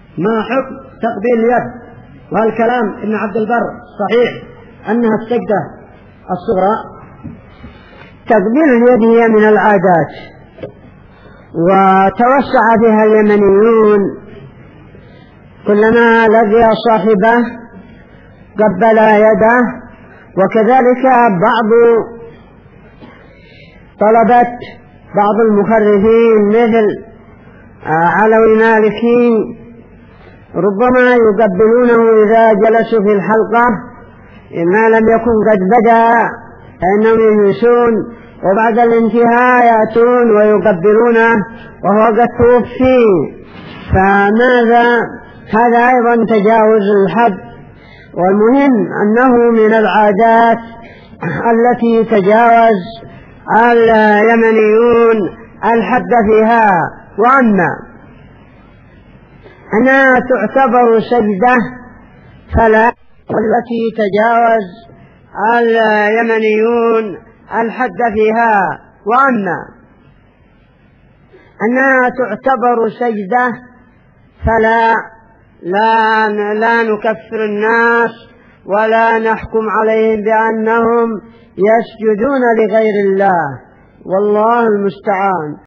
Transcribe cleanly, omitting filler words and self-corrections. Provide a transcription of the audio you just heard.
ما حكم تقبيل اليد؟ والكلام ابن عبد البر صحيح أنها السجدة الصغرى. تقبيل اليد هي من العادات، وتوسع بها اليمنيون، كلما لقي صاحبه قبل يده. وكذلك بعض طلبة بعض المخرجين مثل علوي مالكي ربما يقبلونه إذا جلسوا في الحلقة، ما لم يكن قد بدأ فإنهم يجلسون، وبعد الانتهاء يأتون ويقبلونه وهو قد توفي. فماذا؟ هذا أيضا تجاوز الحد. والمهم أنه من العادات التي تجاوز اليمنيون الحد فيها. وأما أنها تعتبر سجدة فلا، والتي تجاوز اليمنيون الحد فيها. وأما أنها تعتبر سجدة فلا، لا نكفر الناس ولا نحكم عليهم بأنهم يسجدون لغير الله، والله المستعان.